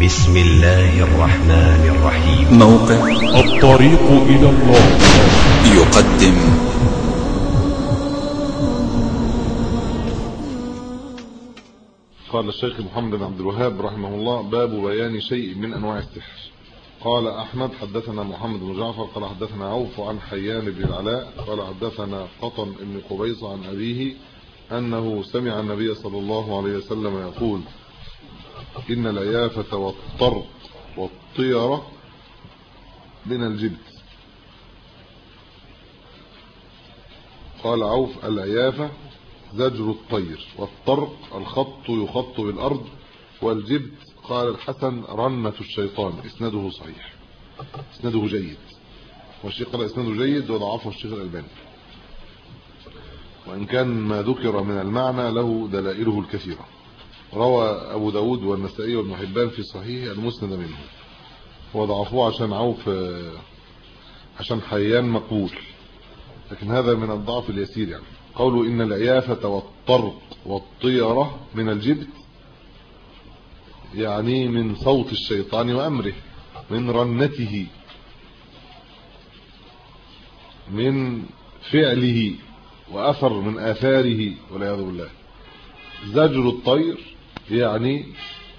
بسم الله الرحمن الرحيم. موقع الطريق إلى الله يقدم قال الشيخ محمد بن عبد الوهاب رحمه الله: باب بيان شيء من أنواع السحر. قال أحمد: حدثنا محمد بن جعفر قال حدثنا عوف عن حيان بن العلاء قال حدثنا قطن بن قبيص عن أبيه أنه سمع النبي صلى الله عليه وسلم يقول: إن العيافة والطرق والطيرة من الجبت. قال عوف: العيافة زجر الطير، والطرق الخط يخط بالأرض، والجبت قال الحسن رنة الشيطان. اسناده صحيح، اسناده جيد، والشيخ قال اسناده جيد وضعفه الشيخ الألباني، وإن كان ما ذكر من المعنى له دلائله الكثيرة. روى أبو داود والنسائي وابن حبان في صحيح المسند منه، وضعفوه عشان عوف، عشان حيان مقبول، لكن هذا من الضعف اليسير. يعني قولوا إن العيافة والطرق والطيرة من الجبت، يعني من صوت الشيطان وأمره، من رنته، من فعله وأثر من آثاره والعياذ بالله. زجر الطير يعني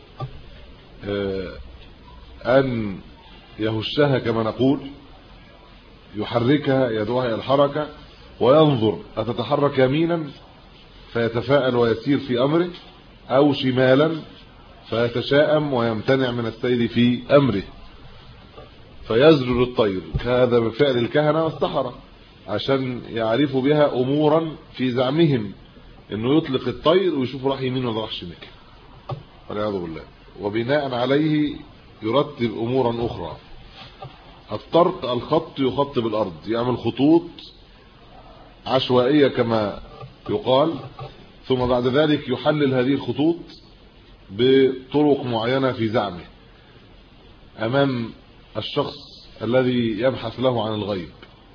أن يهشها كما نقول، يحركها، يدعوها إلى الحركة، وينظر أتتحرك يمينا فيتفاءل ويسير في أمره، أو شمالا فيتشائم ويمتنع من السير في أمره، فيزجر الطير. هذا من فعل الكهنة والسحرة عشان يعرفوا بها أمورا في زعمهم، انه يطلق الطير ويشوف راح يمين ولا راح شمال والعياذ بالله، وبناء عليه يرتب امورا اخرى. الطرق الخط يخط بالارض، يعمل خطوط عشوائيه كما يقال، ثم بعد ذلك يحلل هذه الخطوط بطرق معينه في زعمه امام الشخص الذي يبحث له عن الغيب،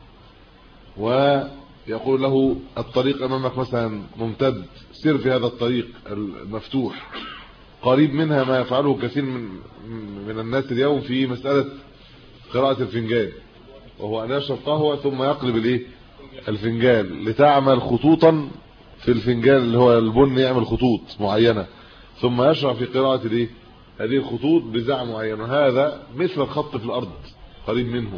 ويقول له الطريق امامك مثلا ممتد، سير في هذا الطريق المفتوح. قريب منها ما يفعله كثير من الناس اليوم في مسألة قراءة الفنجان، وهو ان يشرب قهوة ثم يقلب الفنجان لتعمل خطوطا في الفنجان اللي هو البن، يعمل خطوط معينة ثم يشرع في قراءة هذه الخطوط بزعم معين. هذا مثل الخط في الارض، قريب منه.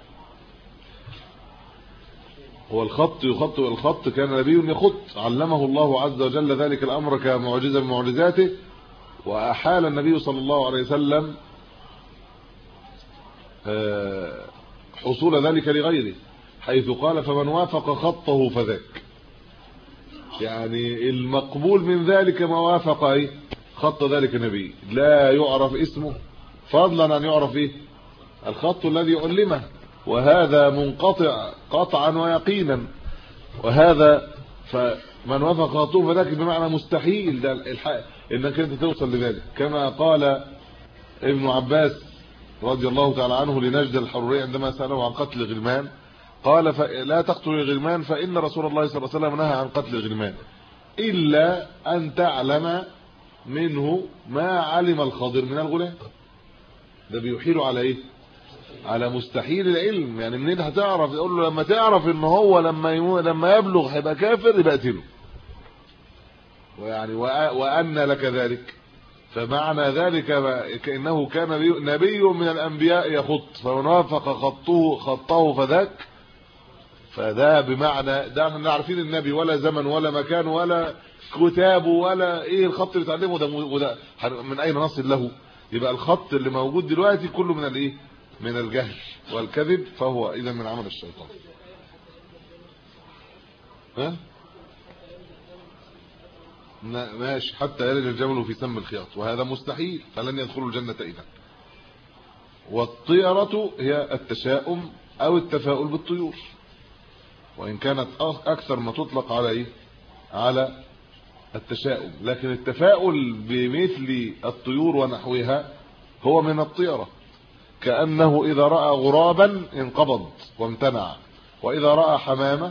هو الخط يخط، الخط كان نبي يخط، علمه الله عز وجل ذلك الامر كمعجزه من معجزاته، واحال النبي صلى الله عليه وسلم حصول ذلك لغيره، حيث قال: فمن وافق خطه فذاك. يعني المقبول من ذلك ما وافق خط ذلك النبي، لا يعرف اسمه فضلا ان يعرف الخط الذي علمه، وهذا منقطع قطعا ويقينا. وهذا فمن وافق خطه فذاك بمعنى مستحيل ده انك انت توصل لذلك، كما قال ابن عباس رضي الله تعالى عنه لنجد الحروري عندما سأله عن قتل الغلمان، قال: لا تقتلوا الغلمان فإن رسول الله صلى الله عليه وسلم نهى عن قتل الغلمان إلا أن تعلم منه ما علم الخضر من الغلام. ده بيحيل على على مستحيل العلم. يعني منين هتعرف؟ يقول له لما تعرف ان هو لما يبلغ هيبقى كافر يبقى اقتله. ويعني وان لك ذلك، فمعنى ذلك كانه كان نبي من الانبياء يخط، فمن وافق خطه فذاك. فده بمعنى ده احنا عارفين النبي ولا زمن ولا مكان ولا كتاب ولا الخط اللي اتعلمه ده، وده من اين نصل له؟ يبقى الخط اللي موجود دلوقتي كله من من الجهل والكذب، فهو اذا من عمل الشيطان. ماشي، حتى يلج الجمل في سم الخياط، وهذا مستحيل، فلن يدخلوا الجنة اذا. والطيرة هي التشاؤم او التفاؤل بالطيور، وان كانت اكثر ما تطلق على على التشاؤم، لكن التفاؤل بمثل الطيور ونحوها هو من الطيرة، كأنه إذا رأى غرابا انقبض وامتنع، وإذا رأى حمامة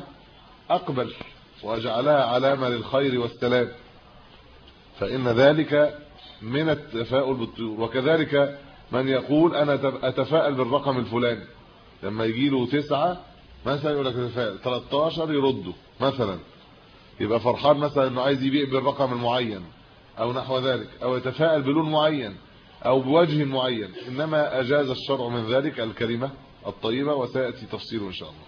أقبل وجعلها علامة للخير والسلام. فإن ذلك من التفاؤل بالطيور. وكذلك من يقول انا اتفائل بالرقم الفلاني، لما يجي له 9 مثلا يقول لك اتفائل، 13 يرده مثلا، يبقى فرحان مثلا انه عايز يبيع بالرقم المعين او نحو ذلك، او يتفائل بلون معين او بوجه معين. انما اجاز الشرع من ذلك الكلمه الطيبه، وسياتي تفصيله ان شاء الله.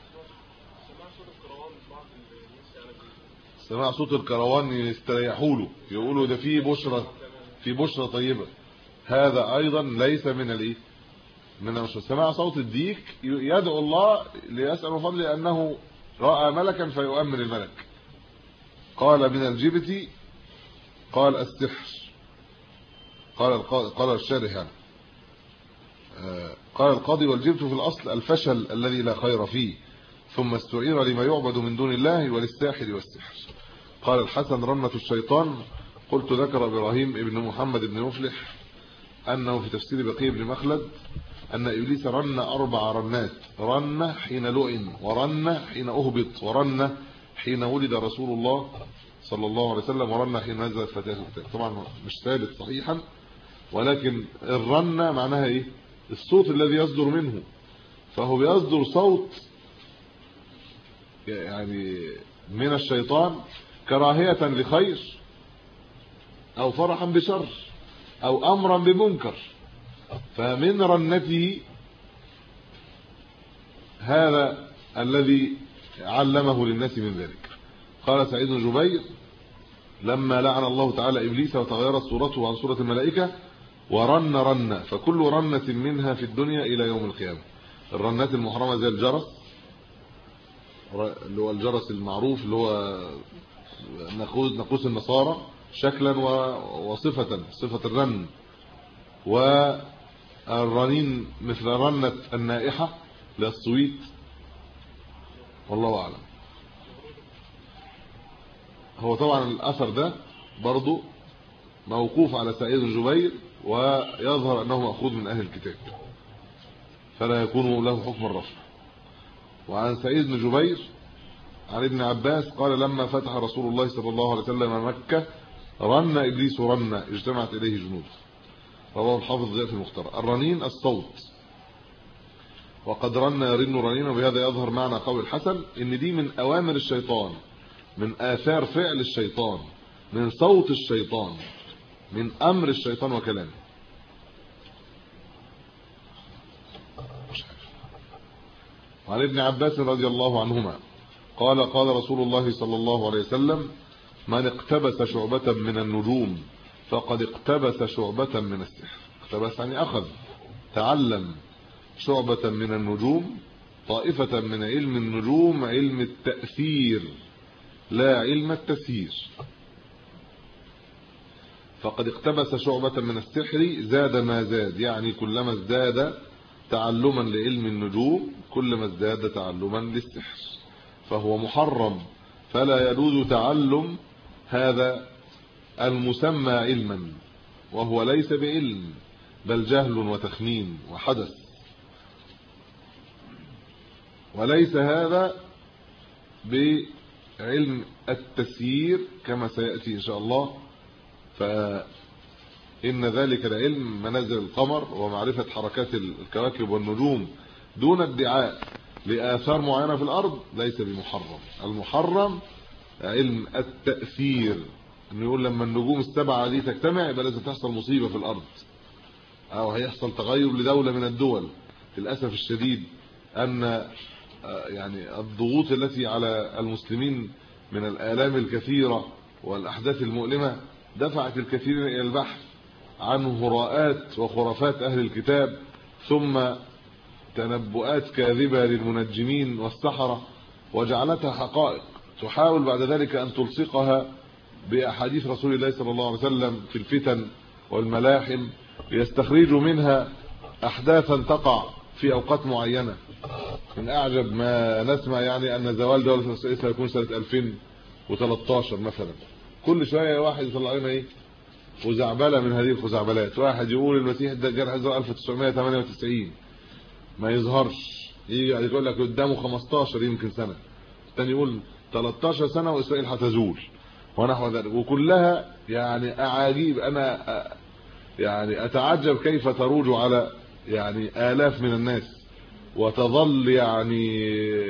سماع صوت الكروان يستريحوا له، يقولوا ده فيه بشرة، في بشرة طيبة، هذا ايضا ليس من الايه، من مش سماع صوت الديك يدعو الله ليسأل فضل لانه راى ملكا فيؤمن الملك. قال من الجبت، قال السحر، قال الشارح يعني قال القاضي والجبت في الاصل الفشل الذي لا خير فيه، ثم استعير لما يعبد من دون الله وللساحر والسحر. قال الحسن رنة الشيطان. قلت ذكر ابراهيم ابن محمد بن مفلح انه في تفسير بقي بن مخلد ان ابليس رن 4 رنات، رن حين لئن، ورن حين اهبط، ورن حين ولد رسول الله صلى الله عليه وسلم، ورن حين نزلت فتاه الكتاب. طبعا مش ثابت صحيحا، ولكن الرن معناها ايه؟ الصوت الذي يصدر منه، فهو بيصدر صوت يعني من الشيطان كراهية لخير او فرحا بشر او امرا بمنكر، فمن رنته هذا الذي علمه للناس من ذلك. قال سعيد بن جبير لما لعن الله تعالى ابليس وتغيرت صورته عن صورة الملائكة ورن فكل رنة منها في الدنيا الى يوم القيامة. الرنات المحرمة زي الجرس، اللي هو الجرس المعروف اللي هو ناقوس النصارى شكلا وصفة، صفة الرن، والرنين مثل رنة النائحة للصويت، والله اعلم. هو طبعا الاثر ده برضو موقوف على سعيد بن جبير، ويظهر انه ماخوذ من اهل الكتاب، فلا يكون له حكم الرفع. وعن سعيد بن جبير عن ابن عباس قال لما فتح رسول الله صلى الله عليه وسلم مكة رن ابليس رنا اجتمعت اليه جنود. رواه الحافظ ضياء في المختار. الرنين الصوت، وقد رن يرن رنين، وبهذا يظهر معنى قول الحسن ان دي من اوامر الشيطان، من آثار فعل الشيطان، من صوت الشيطان، من امر الشيطان وكلامه. وعن ابن عباس رضي الله عنهما قال قال رسول الله صلى الله عليه وسلم من اقتبس شعبة من النجوم فقد اقتبس شعبة من السحر. اقتبس يعني اخذ، تعلم شعبة من النجوم، طائفة من علم النجوم، علم التأثير لا علم التسيير. فقد اقتبس شعبة من السحر زاد ما زاد، يعني كلما ازداد تعلما لعلم النجوم كلما ازداد تعلما للسحر، فهو محرم، فلا يجوز تعلم هذا المسمى علما وهو ليس بعلم بل جهل وتخمين وحدث، وليس هذا بعلم التسيير كما سيأتي إن شاء الله. فإن ذلك العلم منازل القمر ومعرفة حركات الكواكب والنجوم دون ادعاء لآثار معينة في الأرض ليس بمحرم. المحرم علم التأثير، انه يقول لما النجوم السبعة دي تجتمع يبقى لازم تحصل مصيبة في الأرض أو هيحصل تغير لدولة من الدول. للأسف الشديد أن يعني الضغوط التي على المسلمين من الآلام الكثيرة والأحداث المؤلمة دفعت الكثيرين إلى البحث عن هراءات وخرافات أهل الكتاب، ثم تنبؤات كاذبة للمنجمين والسحرة، وجعلتها حقائق تحاول بعد ذلك أن تلصقها بأحاديث رسول الله صلى الله عليه وسلم في الفتن والملاحم، ليستخرجوا منها أحداثا تقع في أوقات معينة. من أعجب ما نسمع يعني أن زوال دولة إسرائيل سيكون سنة 2013 مثلا. كل شوية واحد يطلع لنا إيه خزعبلة من هذه الخزعبلات. واحد يقول المسيح الدجال هيظهر 1998 ما يظهرش، يجي يقول لك قدامه 15 يمكن سنة، الثاني يقول 13 سنة وإسرائيل هتزول ونحو ذلك، وكلها يعني أعاجيب. أنا يعني اتعجب كيف تروج على يعني آلاف من الناس وتظل يعني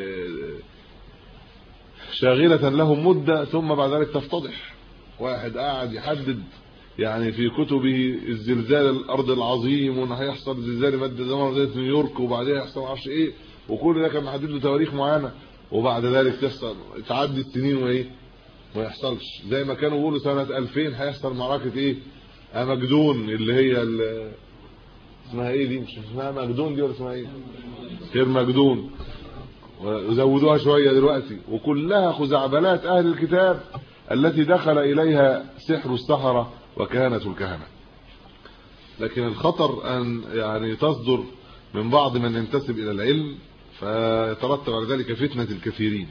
شاغلة لهم مدة، ثم بعد ذلك تفتضح. واحد قاعد يحدد يعني في كتبه الزلزال الارض العظيم، وان هيحصل زلزال مادة زي نيويورك، وبعدين هيحصل ما اعرفش ايه، وكل ده كان محدد له تواريخ معينه، وبعد ذلك تحصل تعدي السنين وايه ما يحصلش. زي ما كانوا بيقولوا سنه 2000 هيحصل معركه ايه امجدون، اللي هي اسمها ايه دي، مش اسمها مجدون دي ولا اسمها ايه، غير مجدون، وزودوها شويه دلوقتي، وكلها خزعبلات اهل الكتاب التي دخل اليها سحر السحرة وكهنة الكهنة. لكن الخطر ان يعني تصدر من بعض من ينتسب الى العلم فيترتب على ذلك فتنة الكثيرين.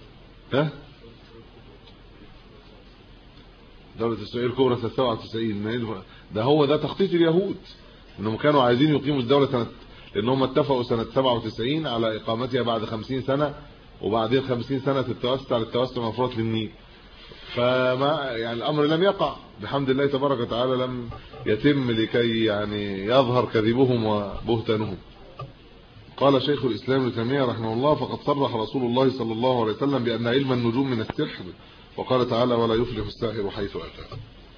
دولة اسرائيل الكبرى سنة 97، ده هو ده تخطيط اليهود، انهم كانوا عايزين يقيموا الدولة سنة، لانهم اتفقوا سنة 97 على اقامتها بعد 50 سنة، وبعدين 50 سنة تتوسع للتوسع من فرات للنيل. فما يعني الامر لم يقع بحمد الله تبارك وتعالى، لم يتم لكي يعني يظهر كذبهم وبهتانهم. قال شيخ الاسلام ابن تيميه رحمه الله: فقد صرح رسول الله صلى الله عليه وسلم بان علم النجوم من السحر، وقال تعالى: ولا يفلح الساحر حيث اتى.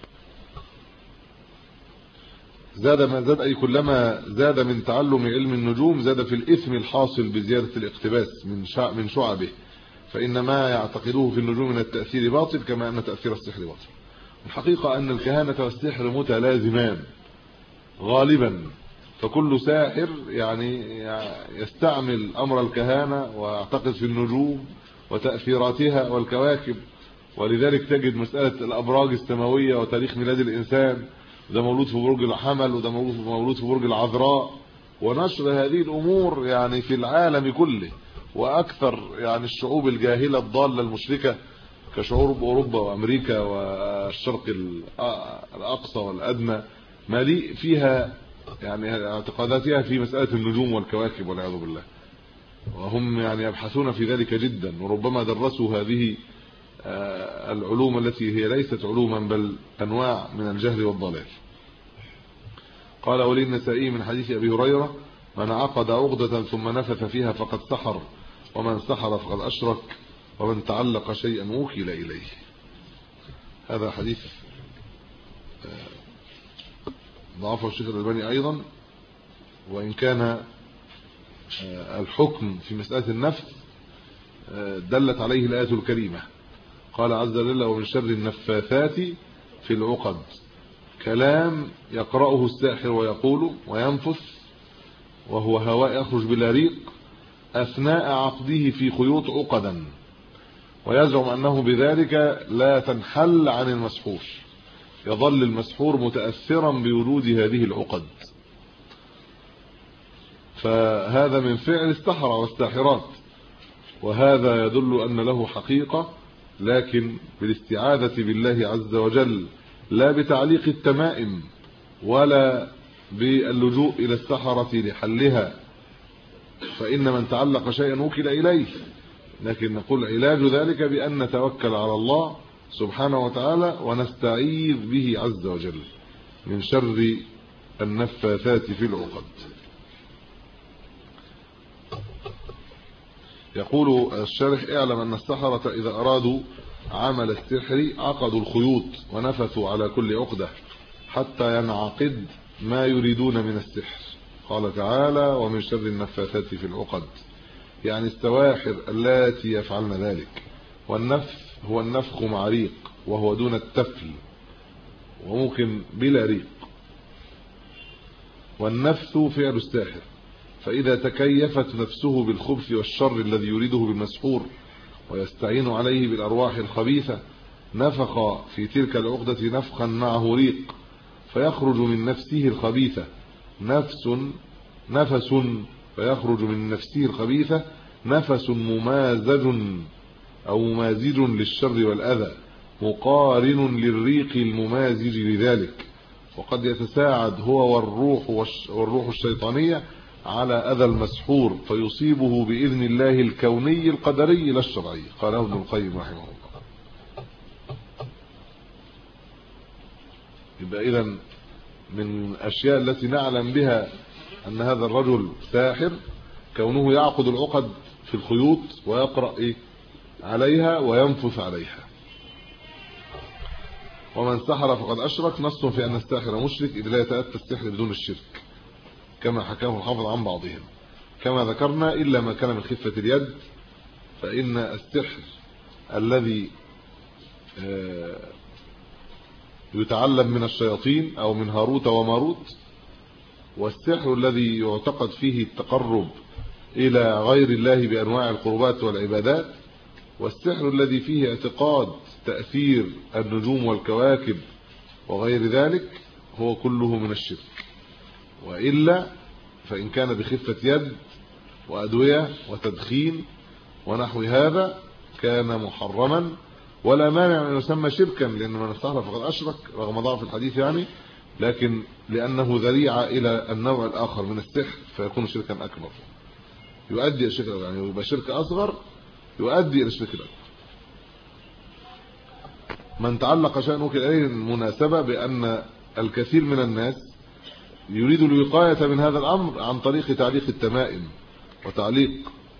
زاد ما زاد، اي كلما زاد من تعلم علم النجوم زاد في الاثم الحاصل بزياده الاقتباس من شعبه، فإن ما يعتقدوه في النجوم من التأثير باطل كما أن تأثير السحر باطل. الحقيقة أن الكهانة والسحر متلازمان غالبا، فكل ساحر يعني يستعمل أمر الكهانة ويعتقد في النجوم وتأثيراتها والكواكب. ولذلك تجد مسألة الأبراج السماوية وتاريخ ميلاد الإنسان، ده مولود في برج الحمل وده مولود في برج العذراء، ونشر هذه الأمور يعني في العالم كله. واكثر يعني الشعوب الجاهله الضاله المشركه كشعوب اوروبا وامريكا والشرق الاقصى والادنى مليء فيها يعني اعتقاداتها في مساله النجوم والكواكب والعياذ بالله، وهم يعني يبحثون في ذلك جدا، وربما درسوا هذه العلوم التي هي ليست علوما بل انواع من الجهل والضلال. قال ولي النسائي من حديث ابي هريره: من عقد عقدة ثم نفث فيها فقد سحر، ومن سحر فقد أشرك، ومن تعلق شيئا وكل إليه. هذا حديث ضعفه الشيخ الألباني أيضا، وإن كان الحكم في مسألة النفث دلت عليه الآية الكريمة. قال عز وجل: ومن شر النفاثات في العقد. كلام يقرأه الساحر ويقول وينفث وهو هواء يخرج بلا ريق أثناء عقده في خيوط عقدا، ويزعم أنه بذلك لا تنحل عن المسحور، يظل المسحور متأثرا بوجود هذه العقد. فهذا من فعل السحرة والساحرات، وهذا يدل أن له حقيقة، لكن بالاستعاذة بالله عز وجل، لا بتعليق التمائم ولا باللجوء إلى السحرة لحلها، فإن من تعلق شيئا وكل إليه. لكن نقول علاج ذلك بأن نتوكل على الله سبحانه وتعالى ونستعيذ به عز وجل من شر النفاثات في العقد. يقول الشارح: اعلم أن السحرة إذا أرادوا عمل السحر عقدوا الخيوط ونفثوا على كل عقدة حتى ينعقد ما يريدون من السحر. قال تعالى: ومن شر النفاثات في العقد، يعني السواحر اللاتي يفعلن ذلك. والنفث هو النفخ مع ريق، وهو دون التفل، وممكن بلا ريق. والنفث فعل الساحر، فإذا تكيفت نفسه بالخبث والشر الذي يريده بالمسحور ويستعين عليه بالأرواح الخبيثة، نفخ في تلك العقدة نفخا معه ريق، فيخرج من نفسه الخبيثة نفس فيخرج من نفسه الخبيثة نفس ممازج أو ممازج للشر والأذى، مقارن للريق الممازج لذلك. وقد يتساعد هو والروح الشيطانية على أذى المسحور فيصيبه بإذن الله الكوني القدري لا الشرعي. قاله ابن القيم رحمه الله. يبقى إذن من الاشياء التي نعلم بها ان هذا الرجل ساحر كونه يعقد العقد في الخيوط ويقرأ عليها وينفث عليها. ومن سحر فقد اشرك، نص في ان الساحر مشرك اذ لا يتأتى السحر بدون الشرك كما حكاه الحافظ عن بعضهم. كما ذكرنا الا ما كان من خفة اليد، فان السحر الذي يتعلم من الشياطين او من هاروت وماروت، والسحر الذي يعتقد فيه التقرب الى غير الله بانواع القربات والعبادات، والسحر الذي فيه اعتقاد تأثير النجوم والكواكب وغير ذلك، هو كله من الشرك. وإلا فإن كان بخفة يد وأدوية وتدخين ونحو هذا كان محرما، ولا مانع أن يسمى شركا، لأن من استحلف فقد أشرك رغم ضعف الحديث يعني، لكن لأنه ذريعة إلى النوع الآخر من السحر فيكون شركا أكبر، يؤدي إلى الشرك، يعني يبقى شرك أصغر يؤدي إلى الشرك الأكبر. من تعلق شأنه كالأيه المناسبة بأن الكثير من الناس يريد الوقاية من هذا الأمر عن طريق تعليق التمائم وتعليق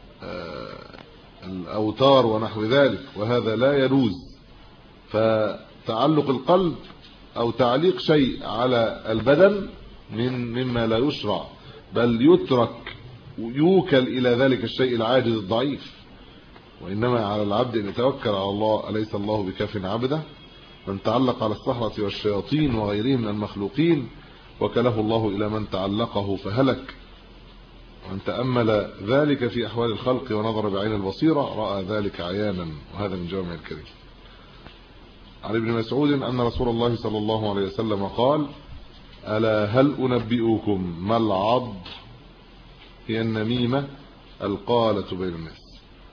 الأوتار ونحو ذلك، وهذا لا يجوز. فتعلق القلب أو تعليق شيء على البدن مما لا يشرع، بل يترك يوكل إلى ذلك الشيء العاجز الضعيف، وإنما على العبد أن يتوكل على الله، أليس الله بكاف عبده. من تعلق على السحرة والشياطين وغيرهم من المخلوقين وكله الله إلى من تعلقه فهلك. ومن تأمل ذلك في أحوال الخلق ونظر بعين البصيرة رأى ذلك عيانا، وهذا من جوامع الكلم. عن ابن مسعود أن رسول الله صلى الله عليه وسلم قال: ألا هل أنبئكم ما العض؟ هي النميمة القالة بين الناس.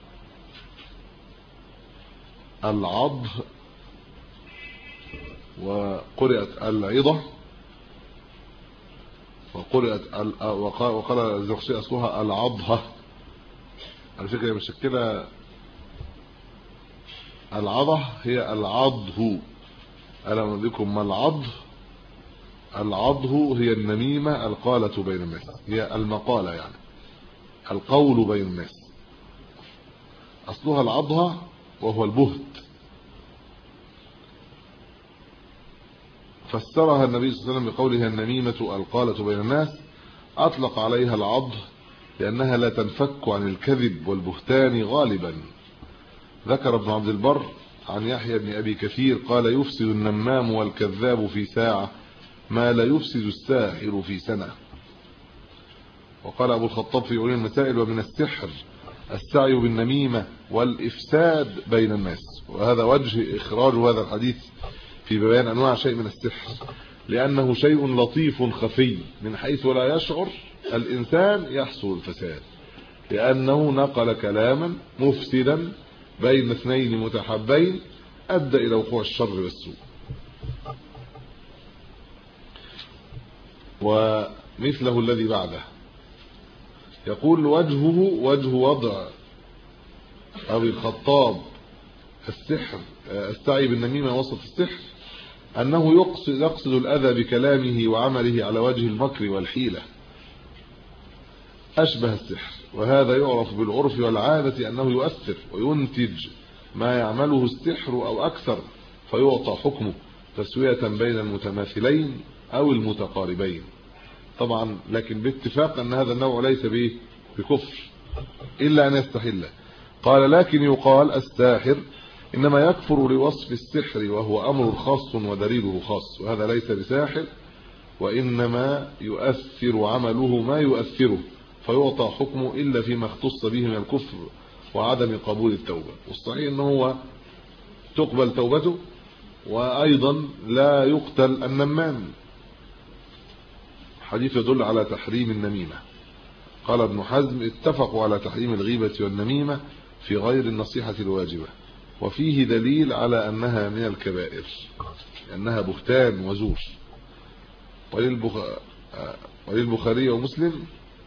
العض وقرأت العضة وقرأت وقال الزرقشي أصلها العضها، على فكرة مشكلة العضة هي العضه. ألا أنبئكم ما العض؟ العضه هي النميمة القالة بين الناس، هي المقالة يعني القول بين الناس، أصلها العضها وهو البهت. فسرها النبي صلى الله عليه وسلم بقوله النميمة القالة بين الناس، أطلق عليها العض لأنها لا تنفك عن الكذب والبهتان غالبا. ذكر ابن عبد البر عن يحيى بن أبي كثير قال: يفسد النمام والكذاب في ساعة ما لا يفسد الساحر في سنة. وقال أبو الخطاب في علوم المسائل: ومن السحر السعي بالنميمة والإفساد بين الناس. وهذا وجه إخراج هذا الحديث في بيان أنواع شيء من السحر، لأنه شيء لطيف خفي من حيث لا يشعر الإنسان يحصل الفساد، لأنه نقل كلاما مفسدا بين اثنين متحابين أدى إلى وقوع الشر والسوء. ومثله الذي بعده يقول: وجهه وجه وضع أبي الخطاب السحر السعي بالنميمة وسط السحر أنه يقصد الأذى بكلامه وعمله على وجه المكر والحيلة أشبه السحر. وهذا يعرف بالعرف والعادة أنه يؤثر وينتج ما يعمله السحر أو أكثر، فيعطى حكمه تسوية بين المتماثلين أو المتقاربين طبعا، لكن باتفاق أن هذا النوع ليس بكفر إلا أن يستحله. قال: لكن يقال الساحر إنما يكفر لوصف السحر وهو أمر خاص ودليله خاص، وهذا ليس بساحر، وإنما يؤثر عمله ما يؤثره فيعطى حكمه إلا فيما اختص به من الكفر وعدم قبول التوبة. والصحيح أنه هو تقبل توبته، وأيضا لا يقتل النمام. حديث يدل على تحريم النميمة. قال ابن حزم: اتفقوا على تحريم الغيبة والنميمة في غير النصيحة الواجبة، وفيه دليل على أنها من الكبائر لأنها بهتان وزور. وللبخاري ومسلم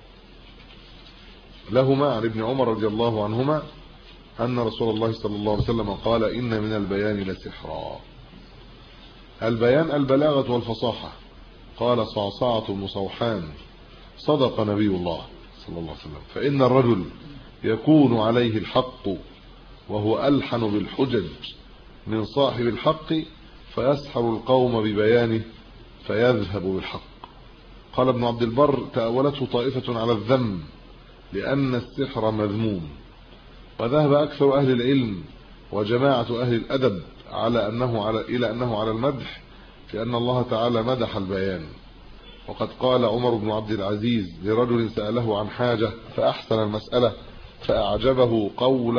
لهما عن ابن عمر رضي الله عنهما أن رسول الله صلى الله عليه وسلم قال: إن من البيان لسحرا. البيان البلاغة والفصاحة. قال صعصعة بن صوحان صدق نبي الله صلى الله عليه وسلم فإن الرجل يكون عليه الحق وهو ألحن بالحجج من صاحب الحق فيسحر القوم ببيانه فيذهب بالحق. قال ابن عبد البر تأولته طائفة على الذم لأن السحر مذموم، وذهب أكثر أهل العلم وجماعة أهل الأدب إلى أنه على المدح، لأن الله تعالى مدح البيان. وقد قال عمر بن عبد العزيز لرجل سأله عن حاجة فأحسن المسألة فأعجبه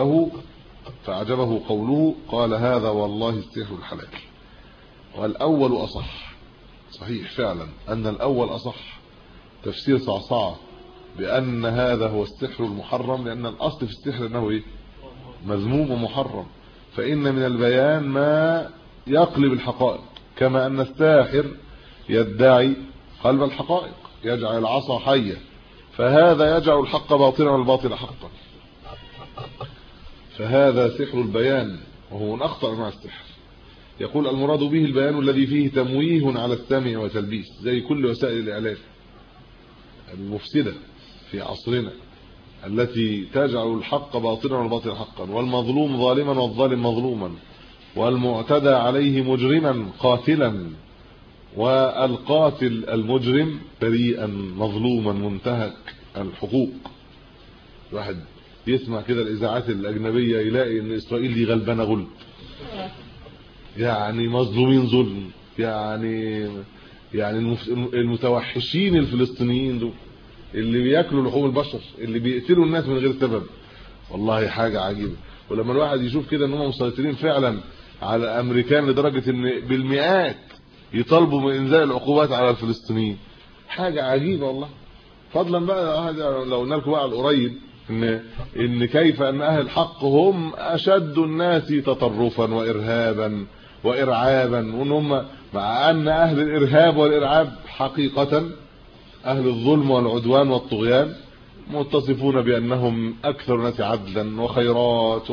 قوله قال هذا والله السحر الحلال. والأول أصح، صحيح فعلا أن الأول أصح، تفسير صعصعة بأن هذا هو السحر المحرم، لأن الأصل في السحر أنه مذموم ومحرم، فإن من البيان ما يقلب الحقائق، كما أن الساحر يدعي قلب الحقائق، يجعل العصا حية، فهذا يجعل الحق باطلا والباطل حقا، فهذا سحر البيان وهو من أخطر أنواع السحر. يقول المراد به البيان الذي فيه تمويه على السامع وتلبيس، زي كل وسائل الإعلام المفسدة في عصرنا التي تجعل الحق باطلا والباطل حقا، والمظلوم ظالما والظالم مظلوما، والمعتدى عليه مجرما قاتلا، والقاتل المجرم بريئا مظلوما منتهك الحقوق. واحد يسمع كده الإذاعات الأجنبية يلاقي ان إسرائيل دي غلبانة غلب، يعني مظلومين ظلم، يعني المتوحشين الفلسطينيين دول اللي بياكلوا لحوم البشر، اللي بيقتلوا الناس من غير سبب. والله حاجة عجيبة. ولما الواحد يشوف كده ان هم مسيطرين فعلا على امريكان لدرجة ان بالمئات يطالبوا من انزال العقوبات على الفلسطينيين، حاجة عجيبة والله. فضلا بقى لو قلنا لكم بقى القريب ان كيف ان اهل الحق هم اشد الناس تطرفا وارهابا وارعابا، وان هم مع ان اهل الارهاب والارعاب حقيقة اهل الظلم والعدوان والطغيان متصفون بانهم اكثر الناس عدلا وخيرات،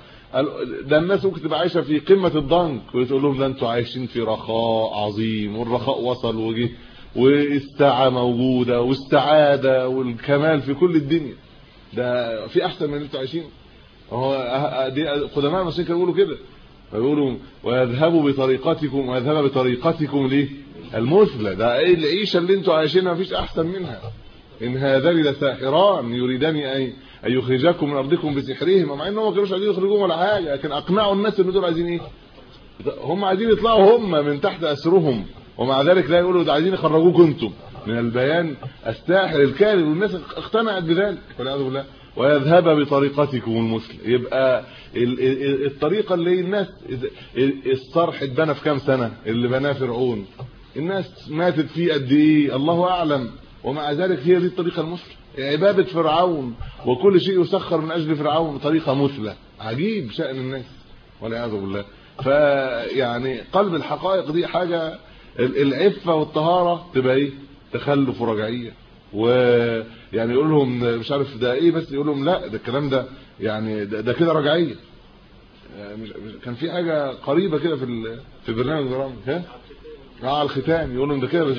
ده الناس ممكن تبقى عايشه في قمه الضنك ويقول لهم ده انتوا عايشين في رخاء عظيم، والرخاء وصل وجه، والسعه موجوده والسعاده والكمال في كل الدنيا، ده في احسن من اللي انتوا عايشين. هو دي قدماء المصريين كانوا بيقولوا كده، بيقولوا ويذهبوا بطريقتكم ويذهب بطريقتكم ليه المثلى، ده ايه العيشه اللي انتوا عايشينها مفيش احسن منها. ان هذان لساحران يريدان ان يخرجاكم من ارضكم بسحرهم، مع انهم ما كانوش عايزين يخرجوهم ولا حاجه، لكن اقنعوا الناس ان دول عايزين ايه، هم عايزين يطلعوا هم من تحت اسرهم، ومع ذلك لا يقولوا ده عايزين يخرجوكم انتم من البيان الساحر الكاذب، والناس اقتنعت بذلك والعياذ بالله. ويذهب بطريقتكم المثلى، يبقى الطريقه اللي الناس الصرح اتبنى في كام سنه، اللي بناه فرعون الناس ماتت فيه قد ايه الله اعلم، ومع ذلك هي دي الطريقه المثلى، عباده فرعون وكل شيء يسخر من اجل فرعون طريقه مثلى. عجيب شأن الناس والعياذ بالله. فيعني قلب الحقائق دي حاجه، العفه والطهاره تبقى ايه، تخلف ورجعيه، ويعني يقول لهم مش عارف ده ايه، بس يقول لهم لا ده الكلام ده يعني ده كده رجعيه. كان في حاجه قريبه كده في برنامج ها على الختام يقول لهم ده كده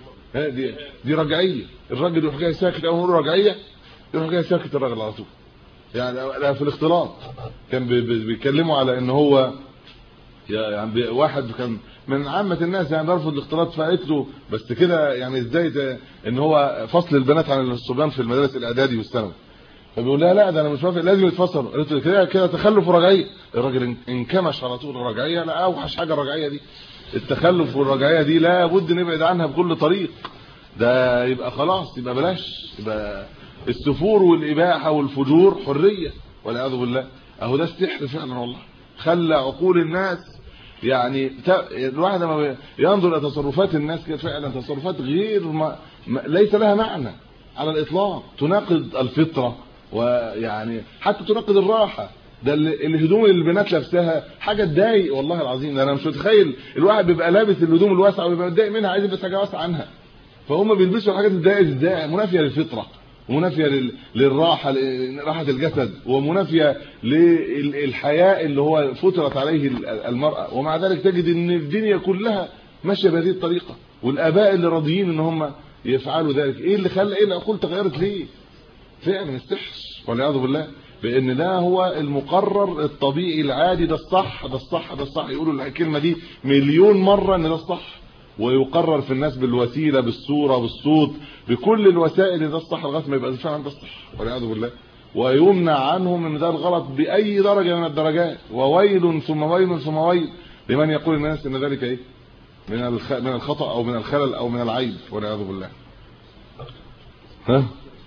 دي رجعيه، الراجل يروح جاي ساكت اول مره رجعيه، يروح جاي ساكت الراجل على طول. يعني في الاختلاط كان بيتكلموا على ان هو يعني واحد كان من عامه الناس يعني بيرفض الاختلاط، فقالت له بس كده يعني ازاي ان هو فصل البنات عن الصبيان في المدارس الاعدادي والثانوي، فبيقول لها لا ده انا مش موافق لازم يتفصلوا. قالت له كده تخلف ورجعيه. الراجل انكمش على طول، رجعيه لا اوحش حاجه الرجعيه دي، التخلف والرجعيه دي لا بد نبعد عنها بكل طريق، ده يبقى خلاص يبقى بلاش، يبقى السفور والاباحه والفجور حريه والعياذ بالله. اهو ده السحر فعلا والله، خلى عقول الناس يعني الواحد لما ينظر الى تصرفات الناس كده فعلا تصرفات غير ليس لها معنى على الاطلاق، تناقض الفطره، ويعني حتى تناقض الراحه. ده الهدوم اللي البنات لابساها حاجه تضايق والله العظيم، ده انا مش متخيل الواحد بيبقى لابس الهدوم الواسعه ويبقى متضايق منها، عايز يلبس حاجه واسعه عنها، فهم بيلبسوا حاجات تضايق ازاي، منافيه للفطره ومنافيه للراحه، راحه الجسد، ومنافيه للحياء اللي هو فطرت عليه المراه، ومع ذلك تجد ان الدنيا كلها ماشيه بهذه الطريقه، والاباء اللي راضيين ان هم يفعلوا ذلك. ايه اللي خلى ايه العقول تغيرت ليه؟ فعلا السحر والعياذ بالله، بان ده هو المقرر الطبيعي العادي، ده الصح ده الصح ده الصح. يقولوا الكلمه دي مليون مره ان ده الصح، ويقرر في الناس بالوسيله بالصوره بالصوت بكل الوسائل ده الصح لغايه ما يبقى فعلا ده الصح والعياذ بالله. ويمنع عنهم ان ده الغلط باي درجه من الدرجات. وويل ثم ويل ثم ويل لمن يقول الناس ان ذلك ايه من الخطا او من الخلل او من العيب والعياذ بالله. ها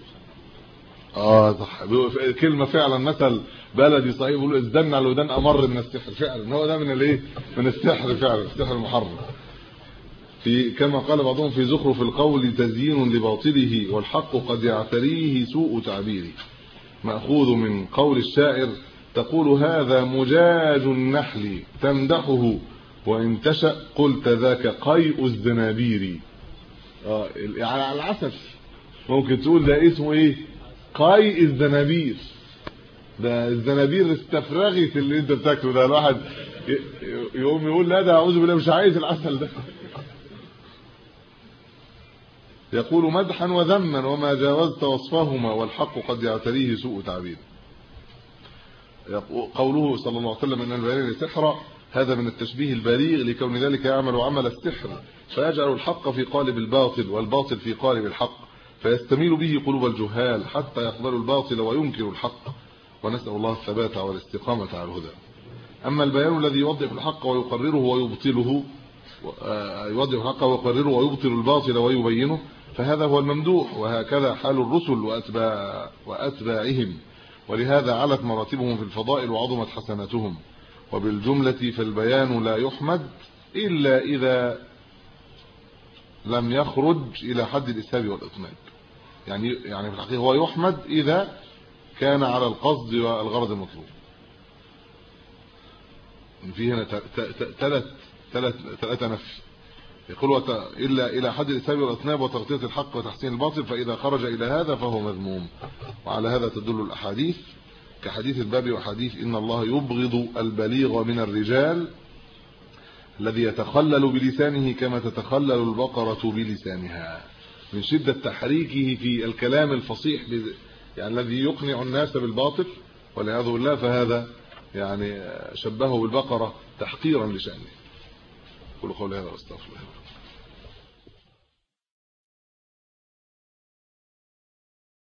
صح، كلمه فعلا مثل بلدي صحيح، بيقولوا الزن على الودان امر من السحر. فعلا هو ده من الايه من السحر، فعلا السحر المحرم. في كما قال بعضهم في زخرف القول تزيين لباطله والحق قد يعتريه سوء تعبيره، مأخوذ من قول الشاعر تقول هذا مجاج النحل تمدحه وان تشأ قلت ذاك قيء الزنابير. على العسل ممكن تقول ده اسمه ايه قيء الزنابير، ده الزنابير استفرغت اللي انت بتاكله ده. الواحد يقوم يقول لا ده اعوذ بالله مش عايز العسل ده. يقول مدحا وذما وما جاوزت وصفهما والحق قد يعتريه سوء تعبير. قوله صلى الله عليه وسلم ان البيان سحر، هذا من التشبيه البليغ لكون ذلك يعمل عمل السحر، فيجعل الحق في قالب الباطل والباطل في قالب الحق، فيستميل به قلوب الجهال حتى يقبلوا الباطل وينكروا الحق، ونسأل الله الثبات والاستقامة على الهدى. أما البيان الذي يوضح الحق ويقرره ويبطله، يوضح الحق ويقرره ويبطل الباطل ويبينه، فهذا هو الممدوح، وهكذا حال الرسل وأتباعهم، ولهذا علت مراتبهم في الفضائل وعظمت حسناتهم. وبالجملة فالبيان لا يحمد إلا إذا لم يخرج إلى حد الإسهاب والإطناب. يعني في الحقيقة هو يحمد إذا كان على القصد والغرض المطلوب. في هنا ثلاثة نفي. يقول إلا إلى حد الإسهاب والإطناب وتغطية الحق وتحسين الباطل، فإذا خرج إلى هذا فهو مذموم. وعلى هذا تدل الأحاديث كحديث الباب وحديث إن الله يبغض البليغ من الرجال الذي يتخلل بلسانه كما تتخلل البقرة بلسانها، من شدة تحريكه في الكلام الفصيح يعني الذي يقنع الناس بالباطل والعياذ بالله. فهذا يعني شبهه بالبقرة تحقيرا لشأنه. قولوا قولي هذا واستغفر الله.